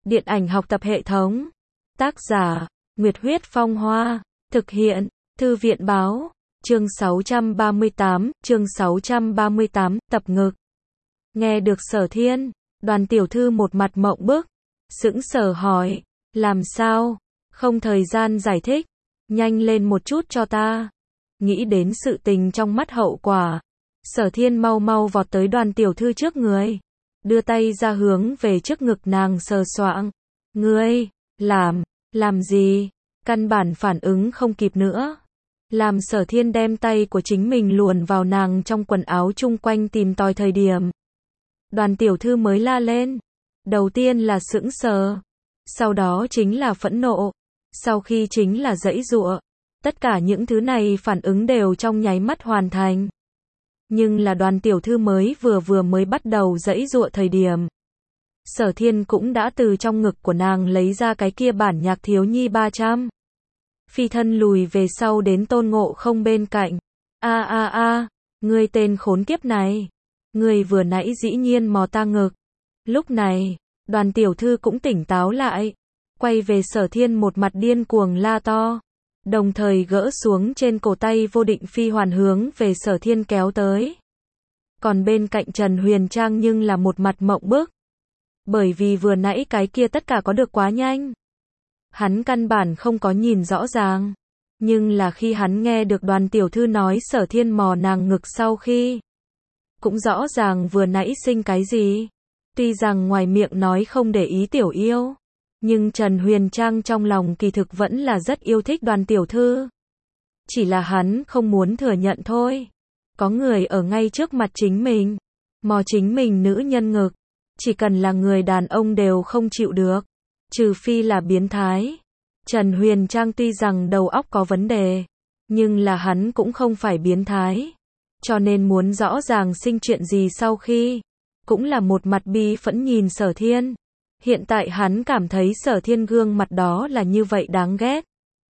Điện ảnh học tập hệ thống. Tác giả, Nguyệt Huyết Phong Hoa. Thực hiện, Thư viện Báo. Chương 638, tập ngực. Nghe được Sở Thiên, Đoàn tiểu thư một mặt mộng bức, sững sờ hỏi, làm sao? Không thời gian giải thích, nhanh lên một chút cho ta. Nghĩ đến sự tình trong mắt hậu quả, Sở Thiên mau mau vọt tới Đoàn tiểu thư trước người, đưa tay ra hướng về trước ngực nàng sờ soạng. Ngươi, làm gì? Căn bản phản ứng không kịp nữa. Làm Sở Thiên đem tay của chính mình luồn vào nàng trong quần áo chung quanh tìm tòi thời điểm. Đoàn tiểu thư mới la lên. Đầu tiên là sững sờ, sau đó chính là phẫn nộ, sau khi chính là giãy giụa. Tất cả những thứ này phản ứng đều trong nháy mắt hoàn thành. Nhưng là Đoàn tiểu thư mới mới bắt đầu giãy giụa thời điểm, Sở Thiên cũng đã từ trong ngực của nàng lấy ra cái kia bản nhạc thiếu nhi 300. Phi thân lùi về sau đến Tôn Ngộ Không bên cạnh. Ngươi tên khốn kiếp này. Ngươi vừa nãy dĩ nhiên mò ta ngực. Lúc này, Đoàn tiểu thư cũng tỉnh táo lại. Quay về Sở Thiên một mặt điên cuồng la to. Đồng thời gỡ xuống trên cổ tay vô định phi hoàn hướng về Sở Thiên kéo tới. Còn bên cạnh Trần Huyền Trang nhưng là một mặt mộng bức. Bởi vì vừa nãy cái kia tất cả có được quá nhanh. Hắn căn bản không có nhìn rõ ràng. Nhưng là khi hắn nghe được Đoàn tiểu thư nói Sở Thiên mò nàng ngực sau khi, cũng rõ ràng vừa nãy sinh cái gì. Tuy rằng ngoài miệng nói không để ý tiểu yêu, nhưng Trần Huyền Trang trong lòng kỳ thực vẫn là rất yêu thích Đoàn tiểu thư. Chỉ là hắn không muốn thừa nhận thôi. Có người ở ngay trước mặt chính mình, mò chính mình nữ nhân ngực. Chỉ cần là người đàn ông đều không chịu được. Trừ phi là biến thái. Trần Huyền Trang tuy rằng đầu óc có vấn đề, nhưng là hắn cũng không phải biến thái. Cho nên muốn rõ ràng sinh chuyện gì sau khi, cũng là một mặt bi phẫn nhìn Sở Thiên. Hiện tại hắn cảm thấy Sở Thiên gương mặt đó là như vậy đáng ghét.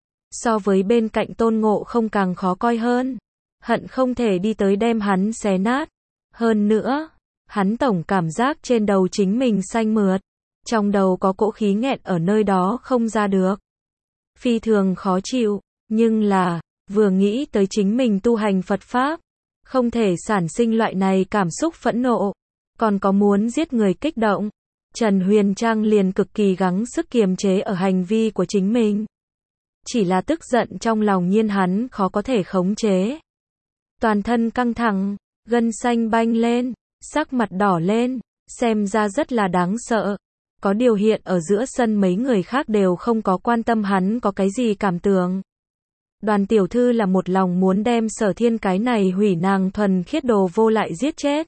So với bên cạnh Tôn Ngộ Không càng khó coi hơn. Hận không thể đi tới đem hắn xé nát. Hơn nữa, hắn tổng cảm giác trên đầu chính mình xanh mượt. Trong đầu có cỗ khí nghẹn ở nơi đó không ra được. Phi thường khó chịu, nhưng là, vừa nghĩ tới chính mình tu hành Phật Pháp, không thể sản sinh loại này cảm xúc phẫn nộ, còn có muốn giết người kích động. Trần Huyền Trang liền cực kỳ gắng sức kiềm chế ở hành vi của chính mình. Chỉ là tức giận trong lòng nhiên hắn khó có thể khống chế. Toàn thân căng thẳng, gân xanh banh lên, sắc mặt đỏ lên, xem ra rất là đáng sợ. Có điều hiện ở giữa sân mấy người khác đều không có quan tâm hắn có cái gì cảm tưởng. Đoàn tiểu thư là một lòng muốn đem Sở Thiên cái này hủy nàng thuần khiết đồ vô lại giết chết.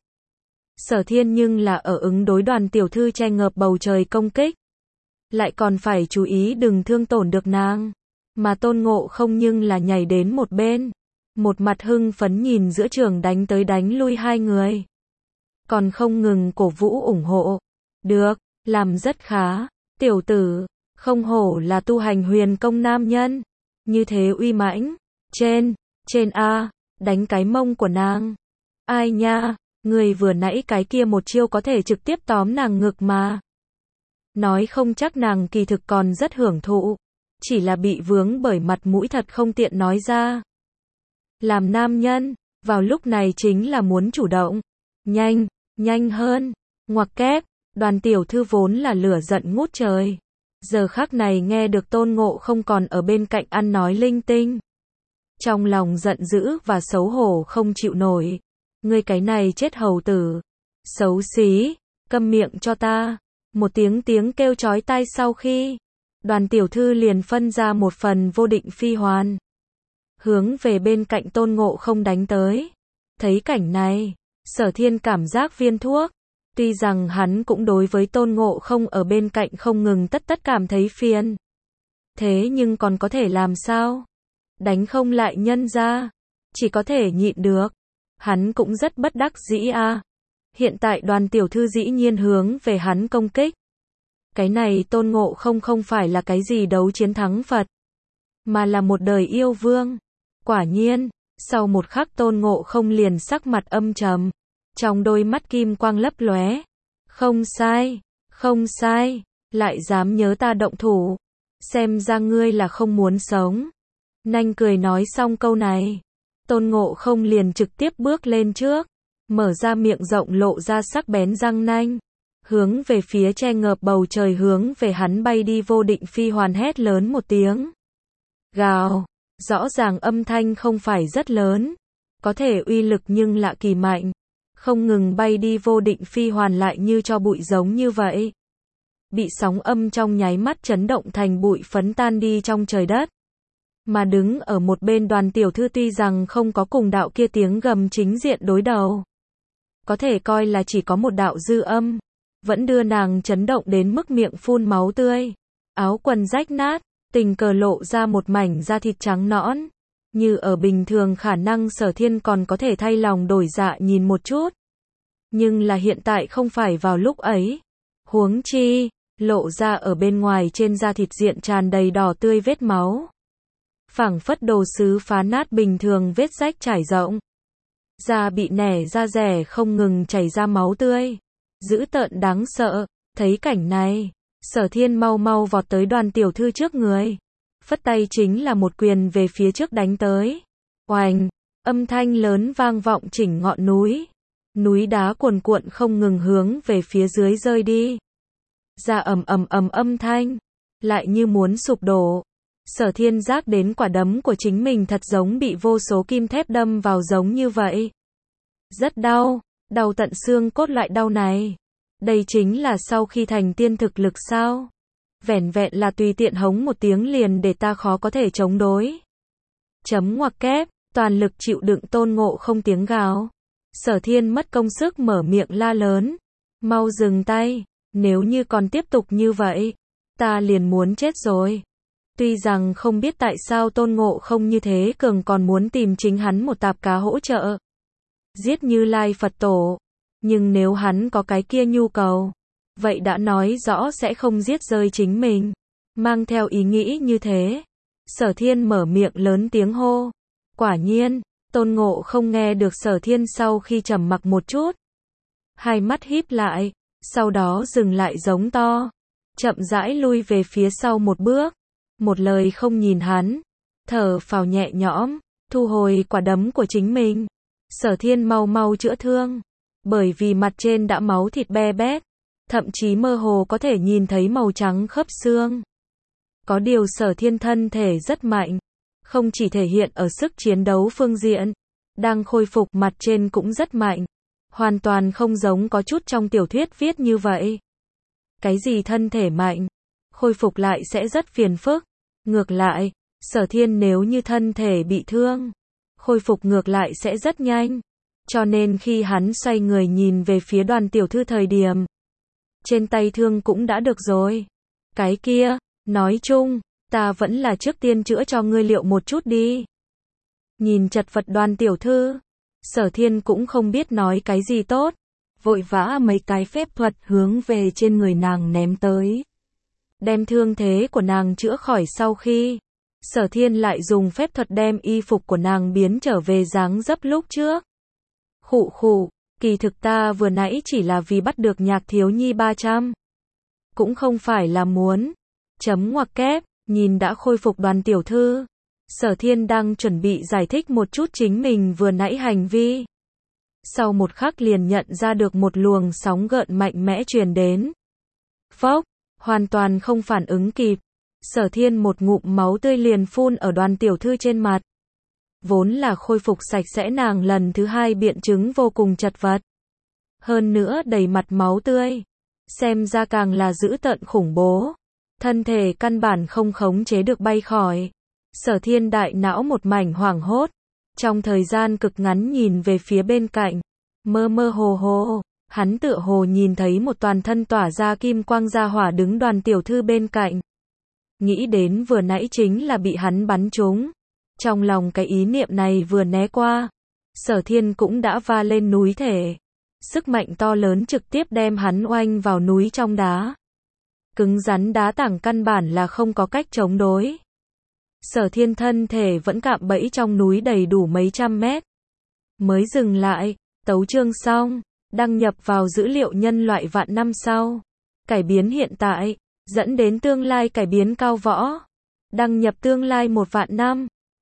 Sở Thiên nhưng là ở ứng đối Đoàn tiểu thư che ngợp bầu trời công kích. Lại còn phải chú ý đừng thương tổn được nàng. Mà Tôn Ngộ Không nhưng là nhảy đến một bên. Một mặt hưng phấn nhìn giữa trường đánh tới đánh lui hai người. Còn không ngừng cổ vũ ủng hộ. Được, làm rất khá. Tiểu tử, không hổ là tu hành huyền công nam nhân. Như thế uy mãnh. Trên A, đánh cái mông của nàng. Ai nha, người vừa nãy cái kia một chiêu có thể trực tiếp tóm nàng ngực mà. Nói không chắc nàng kỳ thực còn rất hưởng thụ. Chỉ là bị vướng bởi mặt mũi thật không tiện nói ra. Làm nam nhân, vào lúc này chính là muốn chủ động. Nhanh hơn. Ngoặc kép, Đoàn tiểu thư vốn là lửa giận ngút trời. Giờ khắc này nghe được Tôn Ngộ Không còn ở bên cạnh ăn nói linh tinh. Trong lòng giận dữ và xấu hổ không chịu nổi. Ngươi cái này chết hầu tử. Xấu xí, câm miệng cho ta. Một tiếng kêu chói tai sau khi, Đoàn tiểu thư liền phân ra một phần vô định phi hoàn. Hướng về bên cạnh Tôn Ngộ Không đánh tới. Thấy cảnh này, Sở Thiên cảm giác viên thuốc. Tuy rằng hắn cũng đối với Tôn Ngộ Không ở bên cạnh không ngừng tất cảm thấy phiền. Thế nhưng còn có thể làm sao? Đánh không lại nhân ra. Chỉ có thể nhịn được. Hắn cũng rất bất đắc dĩ a. Hiện tại Đoàn tiểu thư dĩ nhiên hướng về hắn công kích. Cái này Tôn Ngộ Không không phải là cái gì đấu chiến thắng Phật. Mà là một đời yêu vương. Quả nhiên, sau một khắc Tôn Ngộ Không liền sắc mặt âm trầm. Trong đôi mắt kim quang lấp lóe. Không sai, lại dám nhớ ta động thủ. Xem ra ngươi là không muốn sống. Nanh cười nói xong câu này. Tôn Ngộ Không liền trực tiếp bước lên trước. Mở ra miệng rộng lộ ra sắc bén răng nanh. Hướng về phía che ngợp bầu trời hướng về hắn bay đi Vô Định Phi Hoàn hét lớn một tiếng. Gào. Rõ ràng âm thanh không phải rất lớn. Có thể uy lực nhưng lạ kỳ mạnh. Không ngừng bay đi Vô Định Phi Hoàn lại như cho bụi giống như vậy. Bị sóng âm trong nháy mắt chấn động thành bụi phấn tan đi trong trời đất. Mà đứng ở một bên Đoàn tiểu thư tuy rằng không có cùng đạo kia tiếng gầm chính diện đối đầu. Có thể coi là chỉ có một đạo dư âm. Vẫn đưa nàng chấn động đến mức miệng phun máu tươi. Áo quần rách nát, tình cờ lộ ra một mảnh da thịt trắng nõn. Như ở bình thường khả năng Sở Thiên còn có thể thay lòng đổi dạ nhìn một chút. Nhưng là hiện tại không phải vào lúc ấy. Huống chi, lộ ra ở bên ngoài trên da thịt diện tràn đầy đỏ tươi vết máu. Phảng phất đồ sứ phá nát bình thường vết rách trải rộng. Da bị nẻ ra rẻ không ngừng chảy ra máu tươi. Dữ tợn đáng sợ, thấy cảnh này, Sở Thiên mau mau vọt tới Đoàn tiểu thư trước người. Phất tay chính là một quyền về phía trước đánh tới. Oành, âm thanh lớn vang vọng chỉnh ngọn núi. Núi đá cuồn cuộn không ngừng hướng về phía dưới rơi đi. Ra ầm ầm ầm âm thanh, lại như muốn sụp đổ. Sở Thiên giác đến quả đấm của chính mình thật giống bị vô số kim thép đâm vào giống như vậy. Rất đau, đau tận xương cốt lại đau này. Đây chính là sau khi thành tiên thực lực sao? Vẻn vẹn là tùy tiện hống một tiếng liền để ta khó có thể chống đối. Chấm ngoặc kép, toàn lực chịu đựng Tôn Ngộ Không tiếng gào. Sở Thiên mất công sức mở miệng la lớn. Mau dừng tay, nếu như còn tiếp tục như vậy, ta liền muốn chết rồi. Tuy rằng không biết tại sao Tôn Ngộ Không như thế cường còn muốn tìm chính hắn một tạp cá hỗ trợ. Giết Như Lai Phật Tổ. Nhưng nếu hắn có cái kia nhu cầu, vậy đã nói rõ sẽ không giết rơi chính mình. Mang theo ý nghĩ như thế, Sở Thiên mở miệng lớn tiếng hô. Quả nhiên, Tôn Ngộ Không nghe được Sở Thiên sau khi trầm mặc một chút. Hai mắt híp lại, sau đó dừng lại giống to. Chậm rãi lui về phía sau một bước. Một lời không nhìn hắn. Thở phào nhẹ nhõm, thu hồi quả đấm của chính mình. Sở Thiên mau mau chữa thương. Bởi vì mặt trên đã máu thịt be bét. Thậm chí mơ hồ có thể nhìn thấy màu trắng khớp xương. Có điều Sở Thiên thân thể rất mạnh. Không chỉ thể hiện ở sức chiến đấu phương diện. Đang khôi phục mặt trên cũng rất mạnh. Hoàn toàn không giống có chút trong tiểu thuyết viết như vậy. Cái gì thân thể mạnh, khôi phục lại sẽ rất phiền phức. Ngược lại, Sở Thiên nếu như thân thể bị thương, khôi phục ngược lại sẽ rất nhanh. Cho nên khi hắn xoay người nhìn về phía Đoàn tiểu thư thời điểm, trên tay thương cũng đã được rồi. Cái kia, nói chung, ta vẫn là trước tiên chữa cho ngươi liệu một chút đi. Nhìn chật vật Đoàn tiểu thư, Sở Thiên cũng không biết nói cái gì tốt. Vội vã mấy cái phép thuật hướng về trên người nàng ném tới. Đem thương thế của nàng chữa khỏi sau khi, Sở Thiên lại dùng phép thuật đem y phục của nàng biến trở về dáng dấp lúc trước. Khụ khụ, kỳ thực ta vừa nãy chỉ là vì bắt được Nhạc thiếu nhi 300. Cũng không phải là muốn. Chấm ngoặc kép, nhìn đã khôi phục Đoàn tiểu thư. Sở Thiên đang chuẩn bị giải thích một chút chính mình vừa nãy hành vi. Sau một khắc liền nhận ra được một luồng sóng gợn mạnh mẽ truyền đến. Phốc, hoàn toàn không phản ứng kịp. Sở Thiên một ngụm máu tươi liền phun ở Đoàn tiểu thư trên mặt. Vốn là khôi phục sạch sẽ nàng lần thứ hai biện chứng vô cùng chật vật. Hơn nữa đầy mặt máu tươi. Xem ra càng là dữ tợn khủng bố. Thân thể căn bản không khống chế được bay khỏi. Sở Thiên đại não một mảnh hoảng hốt. Trong thời gian cực ngắn nhìn về phía bên cạnh. Mơ mơ hồ hồ, hắn tựa hồ nhìn thấy một toàn thân tỏa ra kim quang gia hỏa đứng Đoàn tiểu thư bên cạnh. Nghĩ đến vừa nãy chính là bị hắn bắn trúng. Trong lòng cái ý niệm này vừa né qua, Sở Thiên cũng đã va lên núi thể. Sức mạnh to lớn trực tiếp đem hắn oanh vào núi trong đá. Cứng rắn đá tảng căn bản là không có cách chống đối. Sở Thiên thân thể vẫn cạm bẫy trong núi đầy đủ mấy trăm mét. Mới dừng lại, tấu chương xong, đăng nhập vào dữ liệu nhân loại vạn năm sau. Cải biến hiện tại, dẫn đến tương lai cải biến cao võ. Đăng nhập tương lai 1 vạn năm.